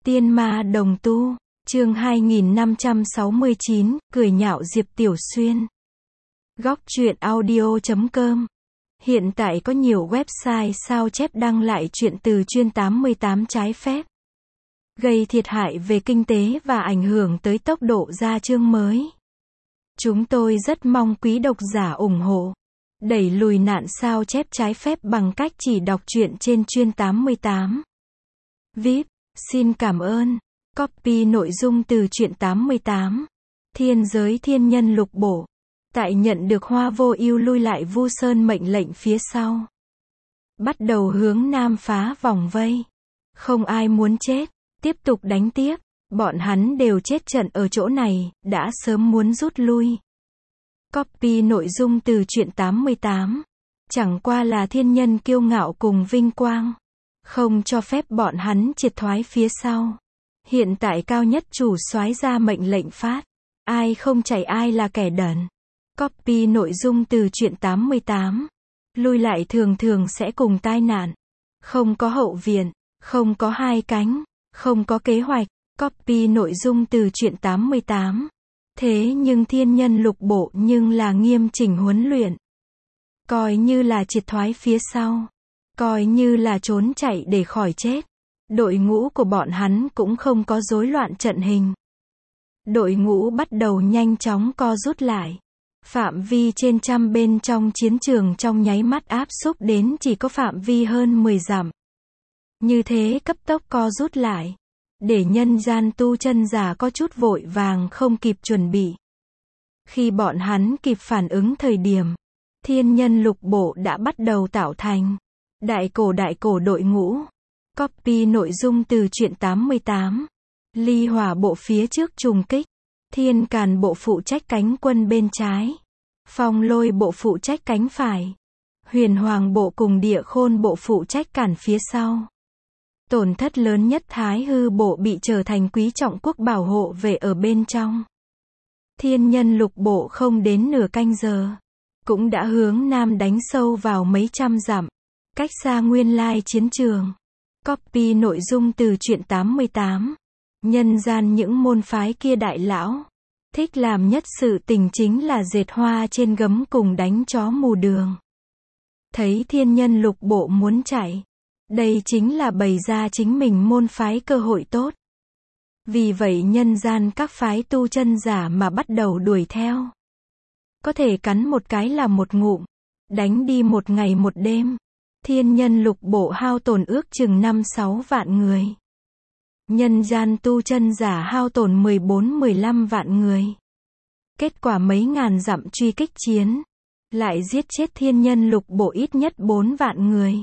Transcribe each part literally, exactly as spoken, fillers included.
Tiên ma đồng tu, chương hai nghìn năm trăm sáu mươi chín, cười nhạo Diệp Tiểu Xuyên. Góc truyện audio chấm com. Hiện tại có nhiều website sao chép đăng lại chuyện từ chuyên tám mươi tám trái phép, gây thiệt hại về kinh tế và ảnh hưởng tới tốc độ ra chương mới. Chúng tôi rất mong quý độc giả ủng hộ, đẩy lùi nạn sao chép trái phép bằng cách chỉ đọc truyện trên chuyên tám mươi tám. vê i pê, xin cảm ơn. Copy nội dung từ truyện tám mươi tám. Thiên giới thiên nhân lục bổ. Tại nhận được Hoa Vô Ưu lui lại Vu Sơn mệnh lệnh phía sau, bắt đầu hướng nam phá vòng vây. Không ai muốn chết, tiếp tục đánh tiếp. Bọn hắn đều chết trận ở chỗ này, đã sớm muốn rút lui. Copy nội dung từ truyện tám mươi tám. Chẳng qua là thiên nhân kiêu ngạo cùng vinh quang, không cho phép bọn hắn triệt thoái phía sau. Hiện tại cao nhất chủ soái ra mệnh lệnh phát, ai không chạy ai là kẻ đần. Copy nội dung từ truyện tám mươi tám. Lui lại thường thường sẽ cùng tai nạn. Không có hậu viện, không có hai cánh, không có kế hoạch. Copy nội dung từ truyện tám mươi tám. Thế nhưng thiên nhân lục bộ nhưng là nghiêm chỉnh huấn luyện. Coi như là triệt thoái phía sau, coi như là trốn chạy để khỏi chết. Đội ngũ của bọn hắn cũng không có rối loạn trận hình. Đội ngũ bắt đầu nhanh chóng co rút lại. Phạm vi trên trăm bên trong chiến trường trong nháy mắt áp xúc đến chỉ có phạm vi hơn mười dặm. Như thế cấp tốc co rút lại, để nhân gian tu chân giả có chút vội vàng không kịp chuẩn bị. Khi bọn hắn kịp phản ứng thời điểm, thiên nhân lục bộ đã bắt đầu tạo thành đại cổ đại cổ đội ngũ. Copy nội dung từ truyện tám mươi tám. Ly hỏa bộ phía trước trùng kích, thiên càn bộ phụ trách cánh quân bên trái, phong lôi bộ phụ trách cánh phải, huyền hoàng bộ cùng địa khôn bộ phụ trách cản phía sau. Tổn thất lớn nhất Thái hư bộ bị trở thành quý trọng quốc bảo hộ về ở bên trong. Thiên nhân lục bộ không đến nửa canh giờ, cũng đã hướng nam đánh sâu vào mấy trăm dặm, cách xa nguyên lai chiến trường. Copy nội dung từ truyện tám mươi tám. Nhân gian những môn phái kia đại lão thích làm nhất sự tình chính là dệt hoa trên gấm cùng đánh chó mù đường. Thấy thiên nhân lục bộ muốn chạy, đây chính là bày ra chính mình môn phái cơ hội tốt. Vì vậy nhân gian các phái tu chân giả mà bắt đầu đuổi theo. Có thể cắn một cái là một ngụm, đánh đi một ngày một đêm. Thiên nhân lục bộ hao tổn ước chừng năm sáu vạn người. Nhân gian tu chân giả hao tổn mười bốn mười lăm vạn người. Kết quả mấy ngàn dặm truy kích chiến, lại giết chết thiên nhân lục bộ ít nhất bốn vạn người.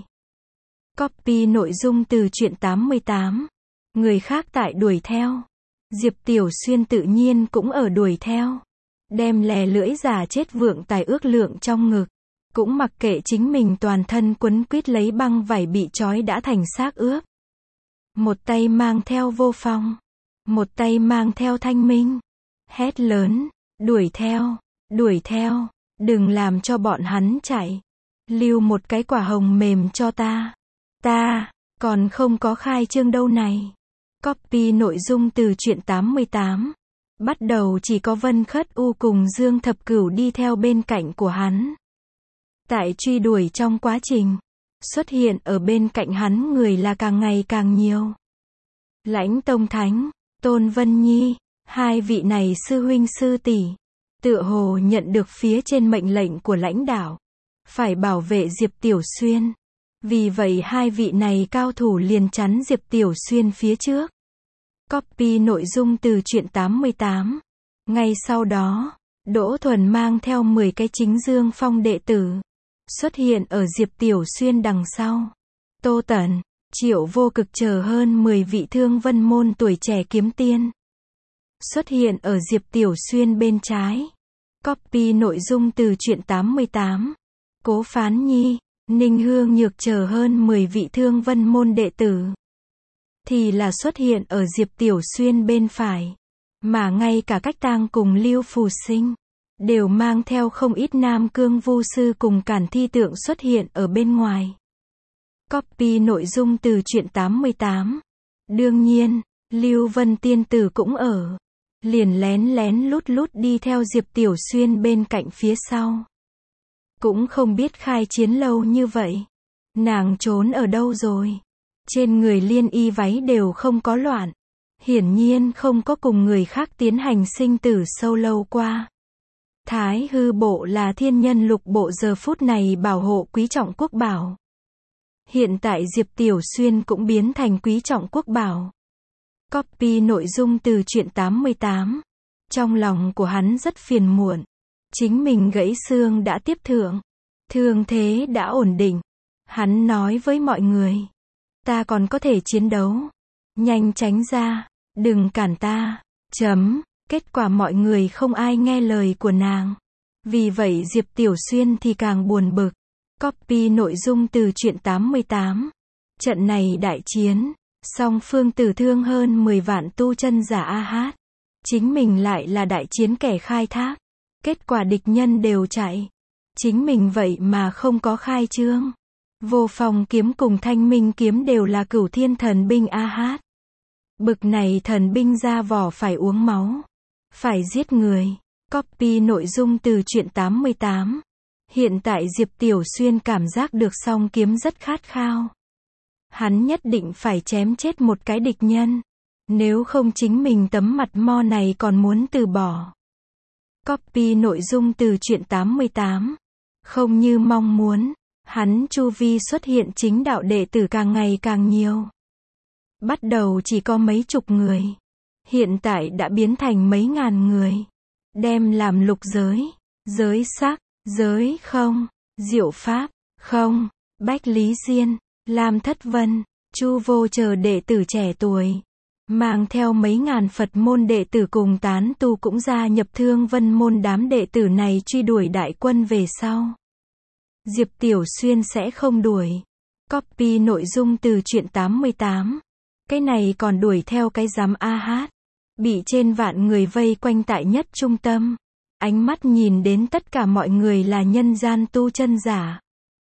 Copy nội dung từ truyện tám mươi tám. Người khác tại đuổi theo, Diệp Tiểu Xuyên tự nhiên cũng ở đuổi theo. Đem lè lưỡi giả chết vượng tài ước lượng trong ngực, cũng mặc kệ chính mình toàn thân quấn quýt lấy băng vải bị trói đã thành xác ướp. Một tay mang theo Vô Phong, một tay mang theo Thanh Minh. Hét lớn, đuổi theo, đuổi theo, đừng làm cho bọn hắn chạy. Lưu một cái quả hồng mềm cho ta. Ta, còn không có khai trương đâu này. Copy nội dung từ truyện tám mươi tám. Bắt đầu chỉ có Vân Khất U cùng Dương Thập Cửu đi theo bên cạnh của hắn. Tại truy đuổi trong quá trình, xuất hiện ở bên cạnh hắn người là càng ngày càng nhiều. Lãnh Tông Thánh, Tôn Vân Nhi, hai vị này sư huynh sư tỷ, tựa hồ nhận được phía trên mệnh lệnh của lãnh đạo, phải bảo vệ Diệp Tiểu Xuyên. Vì vậy hai vị này cao thủ liền chắn Diệp Tiểu Xuyên phía trước. Copy nội dung từ truyện tám mươi tám. Ngay sau đó, Đỗ Thuần mang theo mười cái chính Dương Phong đệ tử, xuất hiện ở Diệp Tiểu Xuyên đằng sau. Tô Tẩn, Triệu Vô Cực chờ hơn mười vị thương vân môn tuổi trẻ kiếm tiên, xuất hiện ở Diệp Tiểu Xuyên bên trái. Copy nội dung từ truyện tám mươi tám. Cố Phán Nhi, Ninh Hương Nhược chờ hơn mười vị thương vân môn đệ tử, thì là xuất hiện ở Diệp Tiểu Xuyên bên phải. Mà ngay cả Cách Tang cùng Lưu Phù Sinh, đều mang theo không ít Nam Cương Vu sư cùng Cản Thi tượng xuất hiện ở bên ngoài. Copy nội dung từ truyện tám mươi tám. Đương nhiên, Lưu Vân tiên tử cũng ở. Liền lén lén lút lút đi theo Diệp Tiểu Xuyên bên cạnh phía sau. Cũng không biết khai chiến lâu như vậy. Nàng trốn ở đâu rồi? Trên người liên y váy đều không có loạn. Hiển nhiên không có cùng người khác tiến hành sinh tử sâu lâu qua. Thái hư bộ là thiên nhân lục bộ giờ phút này bảo hộ quý trọng quốc bảo. Hiện tại Diệp Tiểu Xuyên cũng biến thành quý trọng quốc bảo. Copy nội dung từ truyện tám mươi tám. Trong lòng của hắn rất phiền muộn. Chính mình gãy xương đã tiếp thượng. Thương thế đã ổn định. Hắn nói với mọi người. Ta còn có thể chiến đấu. Nhanh tránh ra. Đừng cản ta. Chấm. Kết quả mọi người không ai nghe lời của nàng. Vì vậy Diệp Tiểu Xuyên thì càng buồn bực. Copy nội dung từ truyện tám mươi tám. Trận này đại chiến. Song phương tử thương hơn mười vạn tu chân giả a hát. Chính mình lại là đại chiến kẻ khai thác. Kết quả địch nhân đều chạy. Chính mình vậy mà không có khai trương. Vô Phong kiếm cùng Thanh Minh kiếm đều là cửu thiên thần binh a hát. Bực này thần binh ra vỏ phải uống máu. Phải giết người. Copy nội dung từ truyện tám mươi tám. Hiện tại Diệp Tiểu Xuyên cảm giác được song kiếm rất khát khao. Hắn nhất định phải chém chết một cái địch nhân. Nếu không chính mình tấm mặt mo này còn muốn từ bỏ. Copy nội dung từ truyện tám mươi tám. Không như mong muốn. Hắn chu vi xuất hiện chính đạo đệ tử càng ngày càng nhiều. Bắt đầu chỉ có mấy chục người. Hiện tại đã biến thành mấy ngàn người. Đem làm lục giới. Giới sắc. Giới không. Diệu pháp. Không. Bách Lý Diên. Lam Thất Vân. Chu Vô chờ đệ tử trẻ tuổi. Mang theo mấy ngàn Phật môn đệ tử cùng tán tu cũng gia nhập Thương Vân môn. Đám đệ tử này truy đuổi đại quân về sau. Diệp Tiểu Xuyên sẽ không đuổi. Copy nội dung từ truyện tám mươi tám. Cái này còn đuổi theo cái giám a hát. Bị trên vạn người vây quanh tại nhất trung tâm. Ánh mắt nhìn đến tất cả mọi người là nhân gian tu chân giả.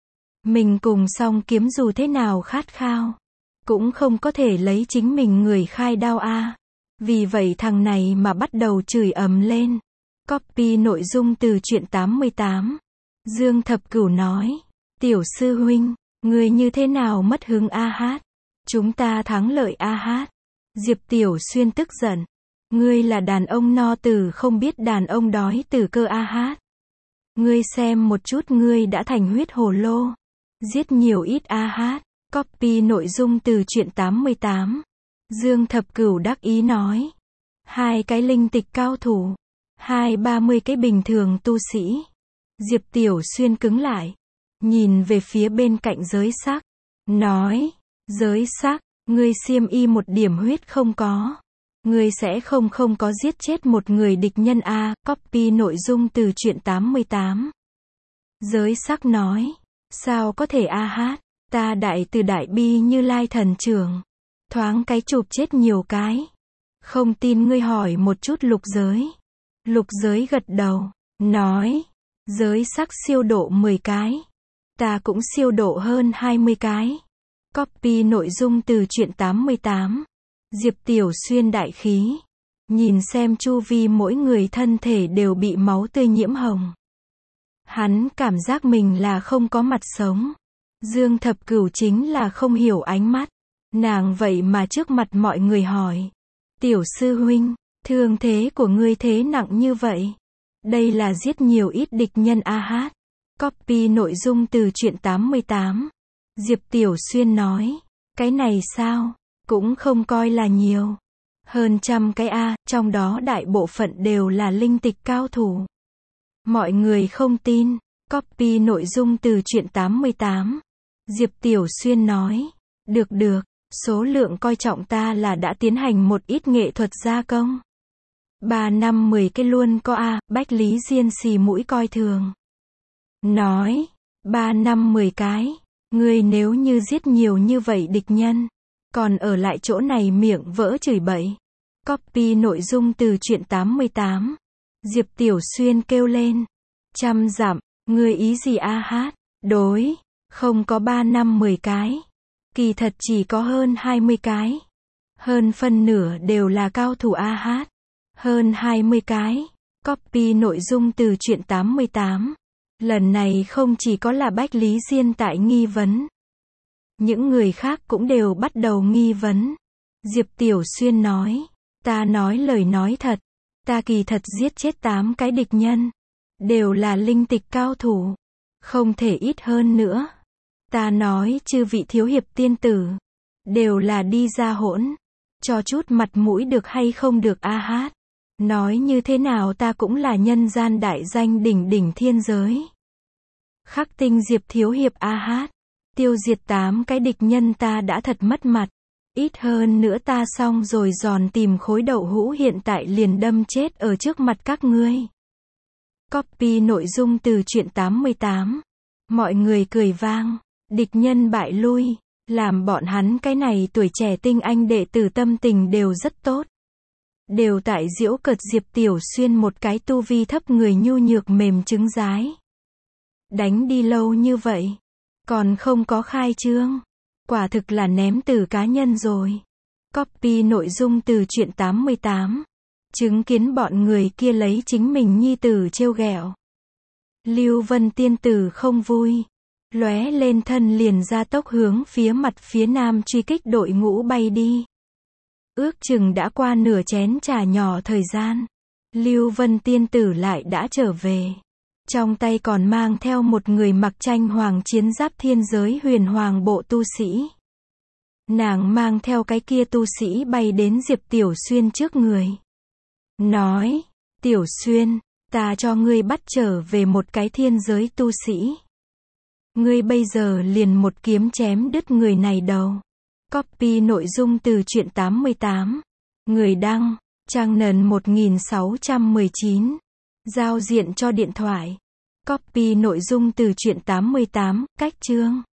Mình cùng song kiếm dù thế nào khát khao. Cũng không có thể lấy chính mình người khai đao a. Vì vậy thằng này mà bắt đầu chửi ầm lên. Copy nội dung từ truyện tám mươi tám. Dương Thập Cửu nói. Tiểu sư huynh, người như thế nào mất hứng a hát? Chúng ta thắng lợi a hát. Diệp Tiểu Xuyên tức giận. Ngươi là đàn ông no tử không biết đàn ông đói tử cơ a hát. Ngươi xem một chút ngươi đã thành huyết hồ lô. Giết nhiều ít a hát. Copy nội dung từ truyện tám mươi tám. Dương Thập Cửu đắc ý nói. Hai cái linh tịch cao thủ. Hai ba mươi cái bình thường tu sĩ. Diệp Tiểu Xuyên cứng lại. Nhìn về phía bên cạnh giới sắc. Nói. Giới sắc, ngươi xiêm y một điểm huyết không có. Ngươi sẽ không không có giết chết một người địch nhân a. Copy nội dung từ truyện tám mươi tám. Giới sắc nói. Sao có thể a hát. Ta đại từ đại bi Như Lai thần trưởng. Thoáng cái chụp chết nhiều cái. Không tin ngươi hỏi một chút lục giới. Lục giới gật đầu. Nói. Giới sắc siêu độ mười cái. Ta cũng siêu độ hơn hai mươi cái. Copy nội dung từ truyện tám mươi tám. Diệp Tiểu Xuyên đại khí. Nhìn xem chu vi mỗi người thân thể đều bị máu tươi nhiễm hồng. Hắn cảm giác mình là không có mặt sống. Dương Thập Cửu chính là không hiểu ánh mắt. Nàng vậy mà trước mặt mọi người hỏi. Tiểu sư huynh, thương thế của ngươi thế nặng như vậy. Đây là giết nhiều ít địch nhân a hát. Copy nội dung từ truyện tám mươi tám. Diệp Tiểu Xuyên nói. Cái này sao? Cũng không coi là nhiều. Hơn trăm cái a, trong đó đại bộ phận đều là linh tịch cao thủ. Mọi người không tin. Copy nội dung từ truyện tám mươi tám. Diệp Tiểu Xuyên nói. Được được, số lượng coi trọng ta là đã tiến hành một ít nghệ thuật gia công. Ba năm mười cái luôn có a. Bách Lý Diên xì mũi coi thường. Nói. Ba năm mười cái. Ngươi nếu như giết nhiều như vậy địch nhân. Còn ở lại chỗ này miệng vỡ chửi bậy. Copy nội dung từ truyện tám mươi tám. Diệp Tiểu Xuyên kêu lên. Trăm dặm. Ngươi ý gì a hát? Đối. Không có ba năm mười cái. Kỳ thật chỉ có hơn hai mươi cái. Hơn phân nửa đều là cao thủ a hát. Hơn hai mươi cái. Copy nội dung từ truyện tám mươi tám. Lần này không chỉ có là Bách Lý Diên tại nghi vấn. Những người khác cũng đều bắt đầu nghi vấn. Diệp Tiểu Xuyên nói. Ta nói lời nói thật. Ta kỳ thật giết chết tám cái địch nhân. Đều là linh tịch cao thủ. Không thể ít hơn nữa. Ta nói chư vị thiếu hiệp tiên tử. Đều là đi ra hỗn. Cho chút mặt mũi được hay không được a hát. Nói như thế nào ta cũng là nhân gian đại danh đỉnh đỉnh thiên giới. Khắc tinh Diệp thiếu hiệp a hát. Tiêu diệt tám cái địch nhân ta đã thật mất mặt. Ít hơn nữa ta xong rồi giòn tìm khối đậu hũ hiện tại liền đâm chết ở trước mặt các ngươi. Copy nội dung từ truyện tám mươi tám. Mọi người cười vang. Địch nhân bại lui. Làm bọn hắn cái này tuổi trẻ tinh anh đệ tử tâm tình đều rất tốt. Đều tại giễu cợt Diệp Tiểu Xuyên một cái tu vi thấp người nhu nhược mềm trứng rái. Đánh đi lâu như vậy. Còn không có khai trương. Quả thực là ném từ cá nhân rồi. Copy nội dung từ truyện tám mươi tám. Chứng kiến bọn người kia lấy chính mình nhi tử trêu ghẹo. Lưu Vân tiên tử không vui. Lóe lên thân liền ra tốc hướng phía mặt phía nam truy kích đội ngũ bay đi. Ước chừng đã qua nửa chén trà nhỏ thời gian. Lưu Vân tiên tử lại đã trở về. Trong tay còn mang theo một người mặc tranh hoàng chiến giáp thiên giới huyền hoàng bộ tu sĩ. Nàng mang theo cái kia tu sĩ bay đến Diệp Tiểu Xuyên trước người. Nói, Tiểu Xuyên, ta cho ngươi bắt trở về một cái thiên giới tu sĩ. Ngươi bây giờ liền một kiếm chém đứt người này đầu. Copy nội dung từ truyện tám mươi tám. Người đăng, trang nền một nghìn sáu trăm mười chín. Giao diện cho điện thoại. Copy nội dung từ truyện tám mươi tám, cách chương.